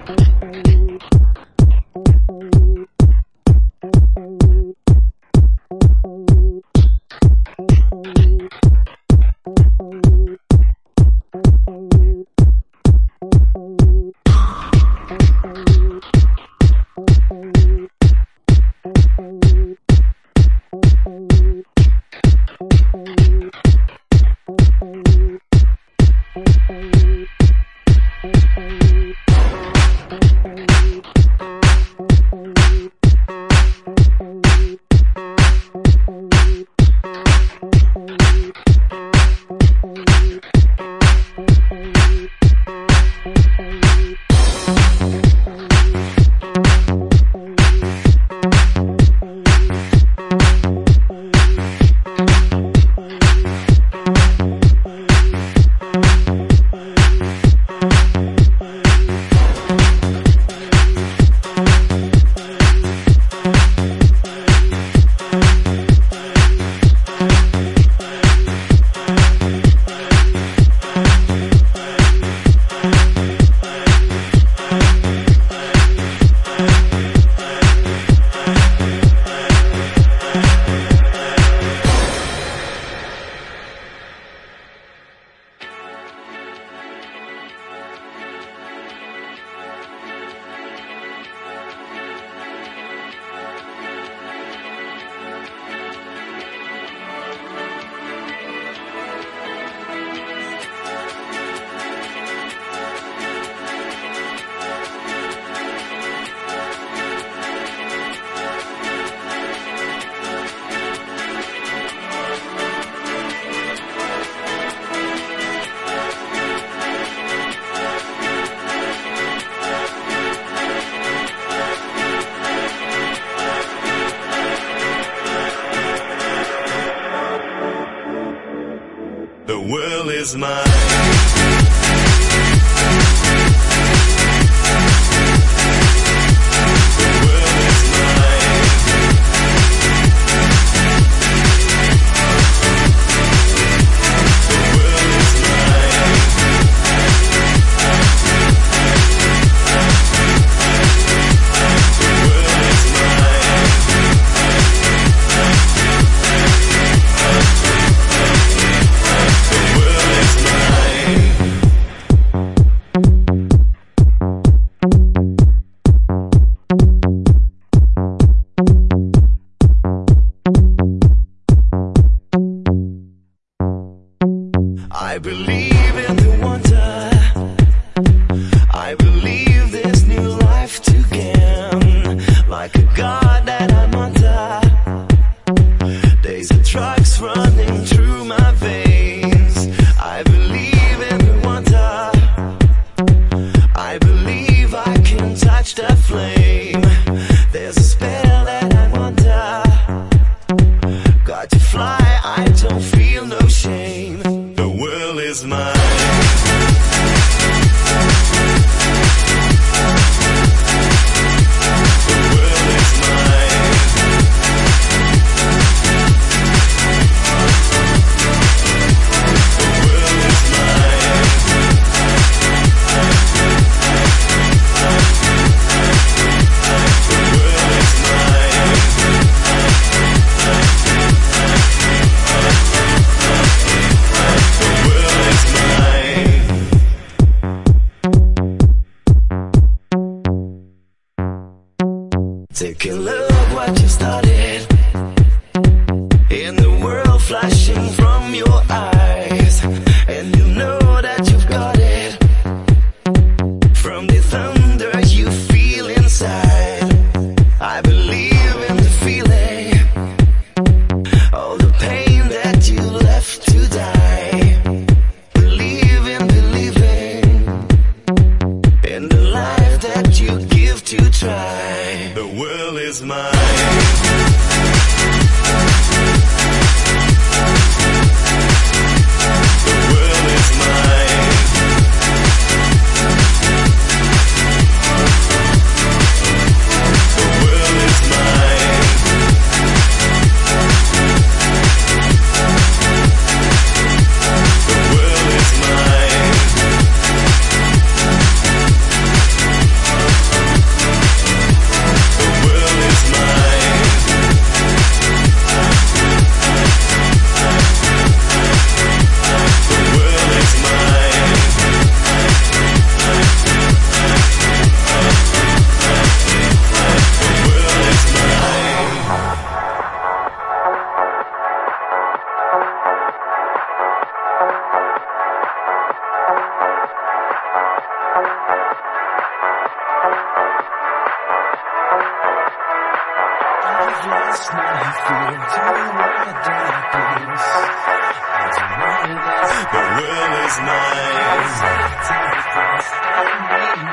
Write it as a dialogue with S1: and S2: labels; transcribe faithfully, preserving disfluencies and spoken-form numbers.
S1: is mine. I believe in the wonder. I believe there's new life to gain. Like a god that I'm under. There's a drugs running through my veins. I believe in the wonder. I believe I can touch the flame. There's a spell that I'm under. Got to fly, I don't feel no shame. Is mine. Take a look what you started. In the world flashing from your eyes. And you know that you've got it. From the thunder you feel inside. I believe in the feeling. All the pain that you left to die. Believe in believing. In the life that you give to try. The world is mine. The world is mine. The world is mine. The world is mine. The world is mine.